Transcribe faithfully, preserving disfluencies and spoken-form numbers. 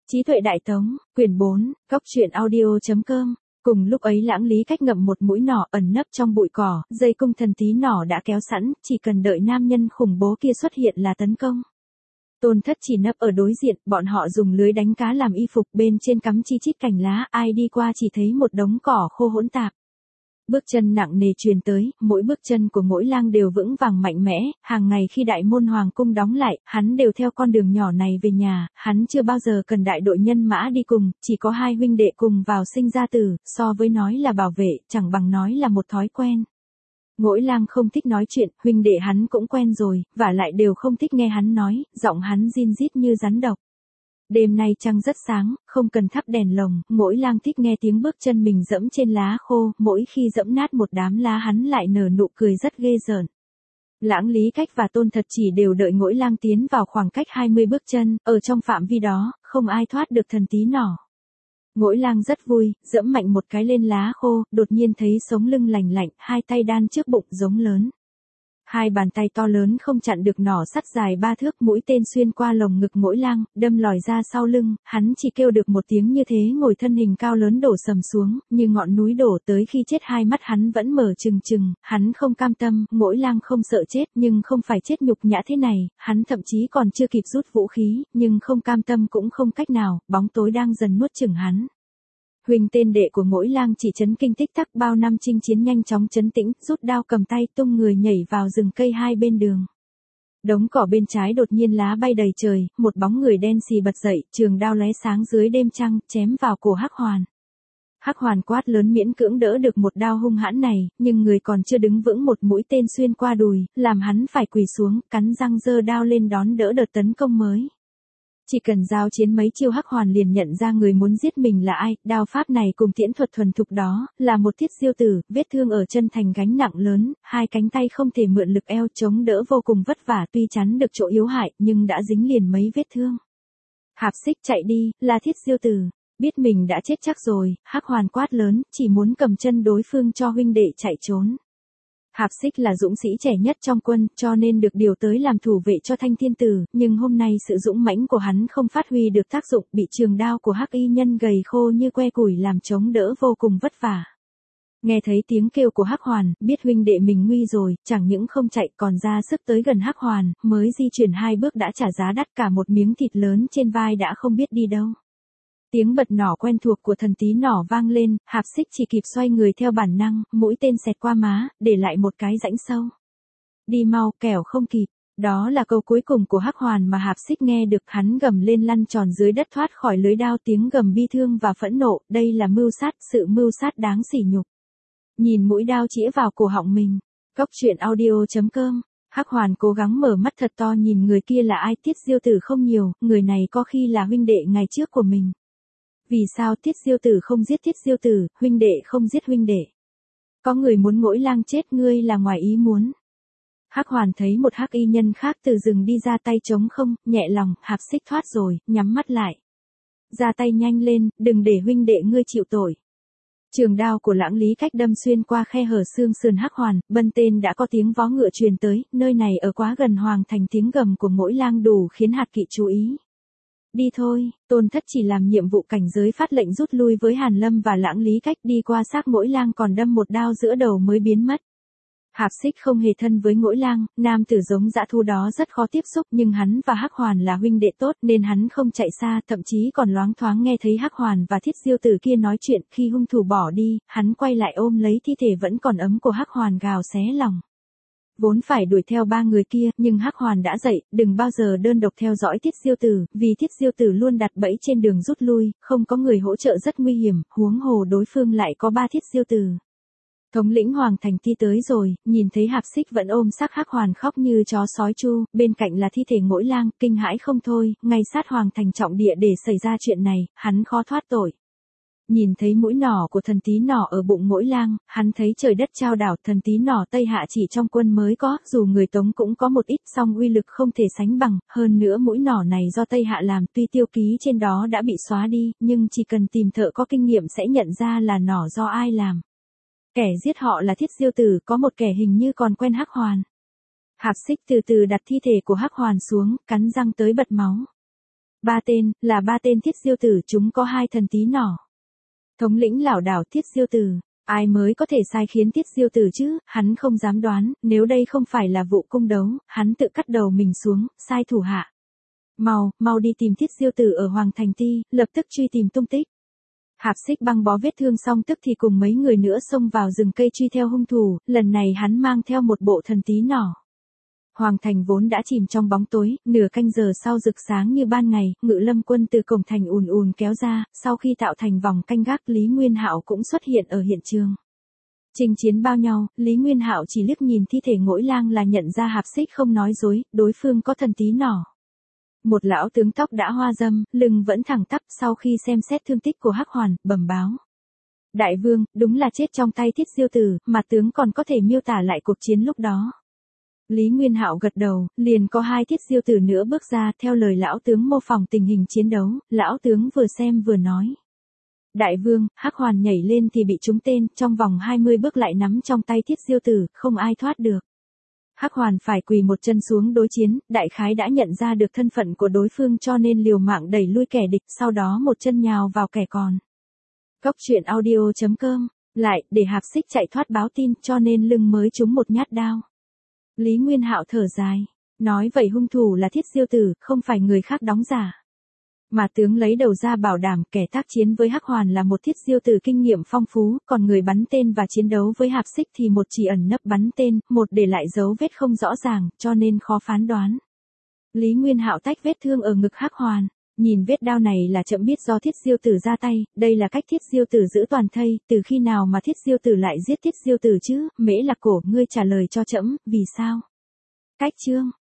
Trí tuệ đại tống, quyển bốn, góc truyện audio chấm com. Cùng lúc ấy Lãng Lý Cách ngậm một mũi nỏ ẩn nấp trong bụi cỏ, dây cung thần tí nỏ đã kéo sẵn, chỉ cần đợi nam nhân khủng bố kia xuất hiện là tấn công. Tôn Thất chỉ nấp ở đối diện, bọn họ dùng lưới đánh cá làm y phục, bên trên cắm chi chít cành lá, ai đi qua chỉ thấy một đống cỏ khô hỗn tạp. Bước chân nặng nề truyền tới, mỗi bước chân của Ngỗi Lang đều vững vàng mạnh mẽ, hàng ngày khi đại môn hoàng cung đóng lại, hắn đều theo con đường nhỏ này về nhà, hắn chưa bao giờ cần đại đội nhân mã đi cùng, chỉ có hai huynh đệ cùng vào sinh ra tử, so với nói là bảo vệ, chẳng bằng nói là một thói quen. Ngỗi Lang không thích nói chuyện, huynh đệ hắn cũng quen rồi, vả lại đều không thích nghe hắn nói, giọng hắn rin rít như rắn độc. Đêm nay trăng rất sáng, không cần thắp đèn lồng, Ngỗi Lang thích nghe tiếng bước chân mình dẫm trên lá khô, mỗi khi dẫm nát một đám lá hắn lại nở nụ cười rất ghê rợn. Lãng Lý Cách và Tôn Thật chỉ đều đợi Ngỗi Lang tiến vào khoảng cách hai mươi bước chân, ở trong phạm vi đó, không ai thoát được thần tí nỏ. Ngỗi Lang rất vui, dẫm mạnh một cái lên lá khô, đột nhiên thấy sống lưng lành lạnh, hai tay đan trước bụng giống lớn. Hai bàn tay to lớn không chặn được nỏ sắt dài ba thước, mũi tên xuyên qua lồng ngực Ngỗi Lang, đâm lòi ra sau lưng, hắn chỉ kêu được một tiếng như thế ngồi thân hình cao lớn đổ sầm xuống, như ngọn núi đổ tới khi chết hai mắt hắn vẫn mở trừng trừng, hắn không cam tâm, Ngỗi Lang không sợ chết nhưng không phải chết nhục nhã thế này, hắn thậm chí còn chưa kịp rút vũ khí, nhưng không cam tâm cũng không cách nào, bóng tối đang dần nuốt chửng hắn. Huynh tên đệ của Ngỗi Lang chỉ chấn kinh tích tắc bao năm chinh chiến nhanh chóng chấn tĩnh, rút đao cầm tay tung người nhảy vào rừng cây hai bên đường. Đống cỏ bên trái đột nhiên lá bay đầy trời, một bóng người đen xì bật dậy, trường đao lóe sáng dưới đêm trăng, chém vào cổ Hắc Hoàn. Hắc Hoàn quát lớn miễn cưỡng đỡ được một đao hung hãn này, nhưng người còn chưa đứng vững một mũi tên xuyên qua đùi, làm hắn phải quỳ xuống, cắn răng giơ đao lên đón đỡ đợt tấn công mới. Chỉ cần giao chiến mấy chiêu Hắc Hoàn liền nhận ra người muốn giết mình là ai, đao pháp này cùng tiễn thuật thuần thục đó, là một thiết diêu tử, vết thương ở chân thành gánh nặng lớn, hai cánh tay không thể mượn lực eo chống đỡ vô cùng vất vả, tuy chắn được chỗ yếu hại, nhưng đã dính liền mấy vết thương. Hạp Xích chạy đi, là thiết diêu tử, biết mình đã chết chắc rồi, Hắc Hoàn quát lớn, chỉ muốn cầm chân đối phương cho huynh đệ chạy trốn. Hạp Xích là dũng sĩ trẻ nhất trong quân, cho nên được điều tới làm thủ vệ cho Thanh Thiên Tử, nhưng hôm nay sự dũng mãnh của hắn không phát huy được tác dụng, bị trường đao của Hắc Y Nhân gầy khô như que củi làm chống đỡ vô cùng vất vả. Nghe thấy tiếng kêu của Hắc Hoàn, biết huynh đệ mình nguy rồi, chẳng những không chạy còn ra sức tới gần Hắc Hoàn, mới di chuyển hai bước đã trả giá đắt, cả một miếng thịt lớn trên vai đã không biết đi đâu. Tiếng bật nỏ quen thuộc của thần tí nỏ vang lên, Hạp Xích chỉ kịp xoay người theo bản năng, mũi tên xẹt qua má, để lại một cái rãnh sâu. Đi mau, kẻo không kịp. Đó là câu cuối cùng của Hắc Hoàn mà Hạp Xích nghe được, hắn gầm lên lăn tròn dưới đất thoát khỏi lưới đao, tiếng gầm bi thương và phẫn nộ, đây là mưu sát, sự mưu sát đáng sỉ nhục. Nhìn mũi đao chĩa vào cổ họng mình. Góc truyện audio chấm com. Hắc Hoàn cố gắng mở mắt thật to nhìn người kia là ai, Tiết Diêu Tử không nhiều, người này có khi là huynh đệ ngày trước của mình. Vì sao Tiết Diêu Tử không giết Tiết Diêu Tử, huynh đệ không giết huynh đệ? Có người muốn Ngỗi Lang chết, ngươi là ngoài ý muốn. Hắc Hoàn thấy một Hắc Y Nhân khác từ rừng đi ra, tay trống không, nhẹ lòng, Hạp Xích thoát rồi, nhắm mắt lại. Ra tay nhanh lên, đừng để huynh đệ ngươi chịu tội. Trường đao của Lãng Lý Cách đâm xuyên qua khe hở xương sườn Hắc Hoàn, bân tên đã có tiếng vó ngựa truyền tới, nơi này ở quá gần hoàng thành, tiếng gầm của Ngỗi Lang đủ khiến hạt kỵ chú ý. Đi thôi, Tôn Thất chỉ làm nhiệm vụ cảnh giới phát lệnh rút lui với Hàn Lâm và Lãng Lý Cách, đi qua xác Ngỗi Lang còn đâm một đao giữa đầu mới biến mất. Hạp Xích không hề thân với Ngỗi Lang, nam tử giống dã thu đó rất khó tiếp xúc, nhưng hắn và Hắc Hoàn là huynh đệ tốt nên hắn không chạy xa, thậm chí còn loáng thoáng nghe thấy Hắc Hoàn và Thiết Diêu Tử kia nói chuyện. Khi hung thủ bỏ đi, hắn quay lại ôm lấy thi thể vẫn còn ấm của Hắc Hoàn gào xé lòng. Vốn phải đuổi theo ba người kia, nhưng Hắc Hoàn đã dạy, đừng bao giờ đơn độc theo dõi Thiết Diêu Tử, vì Thiết Diêu Tử luôn đặt bẫy trên đường rút lui, không có người hỗ trợ rất nguy hiểm, huống hồ đối phương lại có ba Thiết Diêu Tử. Thống lĩnh Hoàng Thành Ti tới rồi, nhìn thấy Hạp Xích vẫn ôm xác Hắc Hoàn khóc như chó sói chu, bên cạnh là thi thể Ngỗi Lang, kinh hãi không thôi, ngay sát Hoàng Thành trọng địa để xảy ra chuyện này, hắn khó thoát tội. Nhìn thấy mũi nỏ của thần tí nỏ ở bụng Ngỗi Lang, hắn thấy trời đất chao đảo, thần tí nỏ Tây Hạ chỉ trong quân mới có, dù người Tống cũng có một ít, song uy lực không thể sánh bằng, hơn nữa mũi nỏ này do Tây Hạ làm, tuy tiêu ký trên đó đã bị xóa đi, nhưng chỉ cần tìm thợ có kinh nghiệm sẽ nhận ra là nỏ do ai làm. Kẻ giết họ là Thiết Diêu Tử, có một kẻ hình như còn quen Hắc Hoàn. Hạp Xích từ từ đặt thi thể của Hắc Hoàn xuống, cắn răng tới bật máu. Ba tên, là ba tên Thiết Diêu Tử, chúng có hai thần tí nỏ. Thống lĩnh lảo đảo Thiết Diêu Tử, ai mới có thể sai khiến Thiết Diêu Tử chứ, hắn không dám đoán, nếu đây không phải là vụ cung đấu, hắn tự cắt đầu mình xuống, sai thủ hạ. Mau, mau đi tìm Thiết Diêu Tử ở Hoàng Thành Ti, lập tức truy tìm tung tích. Hạp Xích băng bó vết thương xong tức thì cùng mấy người nữa xông vào rừng cây truy theo hung thủ, lần này hắn mang theo một bộ thần tí nỏ. Hoàng thành vốn đã chìm trong bóng tối, nửa canh giờ sau rực sáng như ban ngày, Ngự Lâm quân từ cổng thành ùn ùn kéo ra, sau khi tạo thành vòng canh gác, Lý Nguyên Hạo cũng xuất hiện ở hiện trường. Chinh chiến bao nhau, Lý Nguyên Hạo chỉ liếc nhìn thi thể Ngỗi Lang là nhận ra Hạp Xích không nói dối, đối phương có thần tí nỏ. Một lão tướng tóc đã hoa râm, lưng vẫn thẳng tắp, sau khi xem xét thương tích của Hắc Hoàn, bẩm báo. Đại vương, đúng là chết trong tay Thiết Diêu Tử, mà tướng còn có thể miêu tả lại cuộc chiến lúc đó. Lý Nguyên Hạo gật đầu, liền có hai Thiết Diêu Tử nữa bước ra, theo lời lão tướng mô phỏng tình hình chiến đấu, lão tướng vừa xem vừa nói. Đại vương, Hắc Hoàn nhảy lên thì bị trúng tên, trong vòng hai mươi bước lại nắm trong tay Thiết Diêu Tử, không ai thoát được. Hắc Hoàn phải quỳ một chân xuống đối chiến, đại khái đã nhận ra được thân phận của đối phương cho nên liều mạng đẩy lui kẻ địch, sau đó một chân nhào vào kẻ còn. Góc truyện audio chấm com, lại, để Hạp Xích chạy thoát báo tin, cho nên lưng mới trúng một nhát đao. Lý Nguyên Hạo thở dài, nói vậy hung thủ là Thiết Diêu Tử, không phải người khác đóng giả. Mà tướng lấy đầu ra bảo đảm kẻ tác chiến với Hắc Hoàn là một Thiết Diêu Tử kinh nghiệm phong phú, còn người bắn tên và chiến đấu với Hạp Xích thì một chỉ ẩn nấp bắn tên, một để lại dấu vết không rõ ràng, cho nên khó phán đoán. Lý Nguyên Hạo tách vết thương ở ngực Hắc Hoàn, nhìn vết đao này là chậm biết do Thiết Diêu Tử ra tay, đây là cách Thiết Diêu Tử giữ toàn thây, từ khi nào mà Thiết Diêu Tử lại giết Thiết Diêu Tử chứ, Mễ Lạc Cổ, ngươi trả lời cho trẫm, vì sao? Cách chương